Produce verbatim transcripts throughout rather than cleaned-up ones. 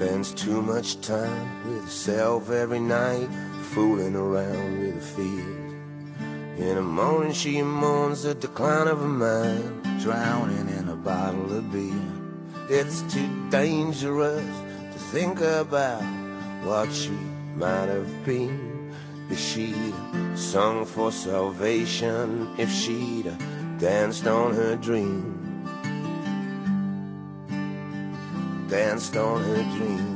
spends too much time with herself every night, fooling around with her fears. In the morning she mourns the decline of her mind, drowning in a bottle of beer. It's too dangerous to think about what she might have been, if she'd sung for salvation, if she'd danced on her dream, danced on her dream.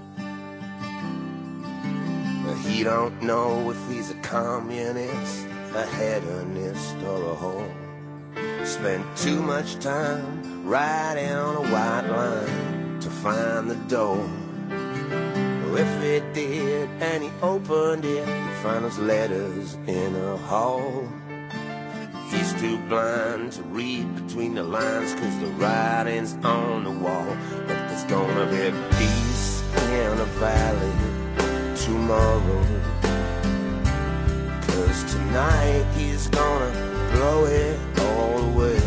He don't know if he's a communist, a hedonist, or a whore. Spent too much time riding on a white line to find the door. If it did and he opened it, he'd find his letters in a hall. He's too blind to read between the lines, cause the writing's on the wall. But there's gonna be peace in the valley tomorrow, cause tonight he's gonna blow it all away.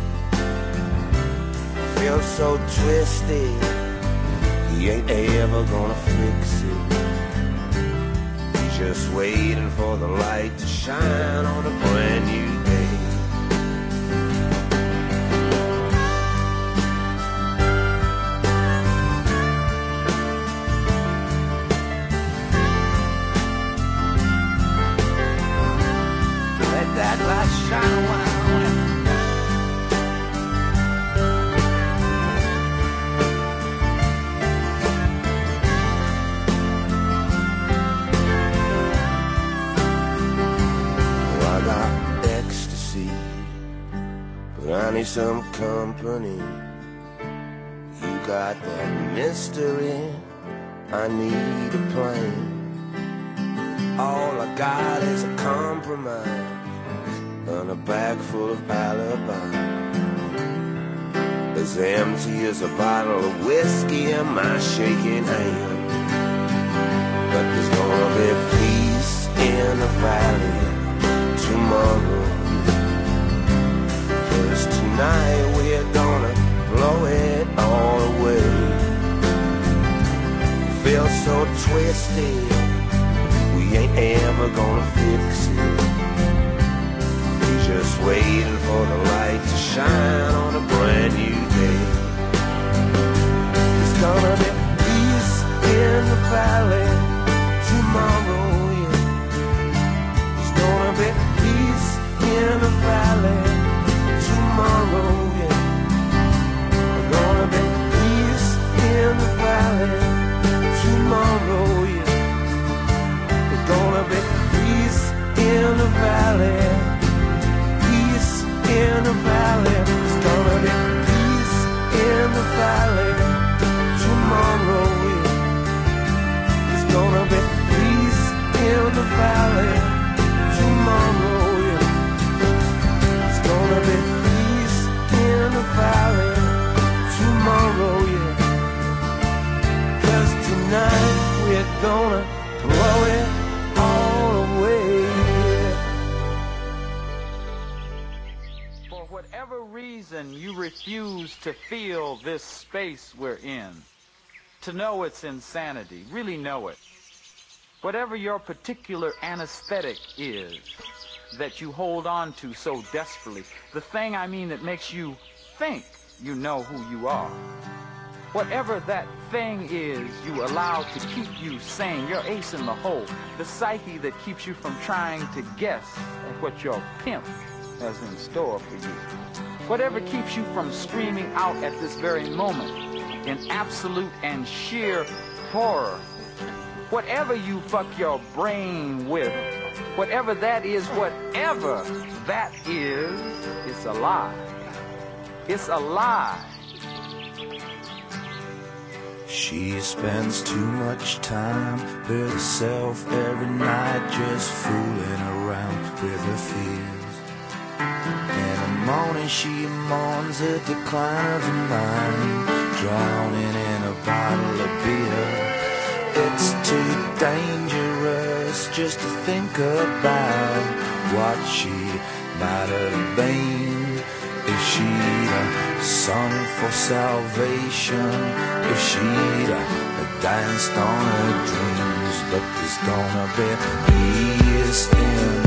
Feels so twisted, he ain't ever gonna fix it. He's just waiting for the light to shine on a brand new day. Let that light shine a while. I need some company. You got that mystery, I need a plane. All I got is a compromise and a bag full of alibi, as empty as a bottle of whiskey in my shaking hand. But there's gonna be peace in the valley tomorrow. Tonight we're gonna blow it all away. Feel so twisted, we ain't ever gonna fix it. He's just waiting for the light to shine on a brand new day. There's gonna be peace in the valley tomorrow, yeah. There's gonna be peace in the valley tomorrow, yeah. There's gonna be peace in the valley tomorrow, yeah. There's gonna be peace in the valley, peace in the valley. There's gonna be peace in the valley tomorrow, yeah. There's gonna be peace in the valley tomorrow, yeah. There's gonna be in the valley tomorrow, yeah. Cause tonight we're gonna blow it all away, yeah. For whatever reason you refuse to feel this space we're in, to know it's insanity, really know it. Whatever your particular anesthetic is that you hold on to so desperately, the thing I mean that makes you think you know who you are, whatever that thing is you allow to keep you sane, your ace in the hole, the psyche that keeps you from trying to guess at what your pimp has in store for you, whatever keeps you from screaming out at this very moment in absolute and sheer horror, whatever you fuck your brain with, whatever that is, whatever that is, it's a lie. It's a lie. She spends too much time with herself every night, just fooling around with her fears. In the morning she mourns the decline of her mind, drowning in a bottle of beer. It's too dangerous just to think about what she might have been, if she'd uh, sung for salvation, if she'd uh, danced on her dreams, but there's gonna be peace in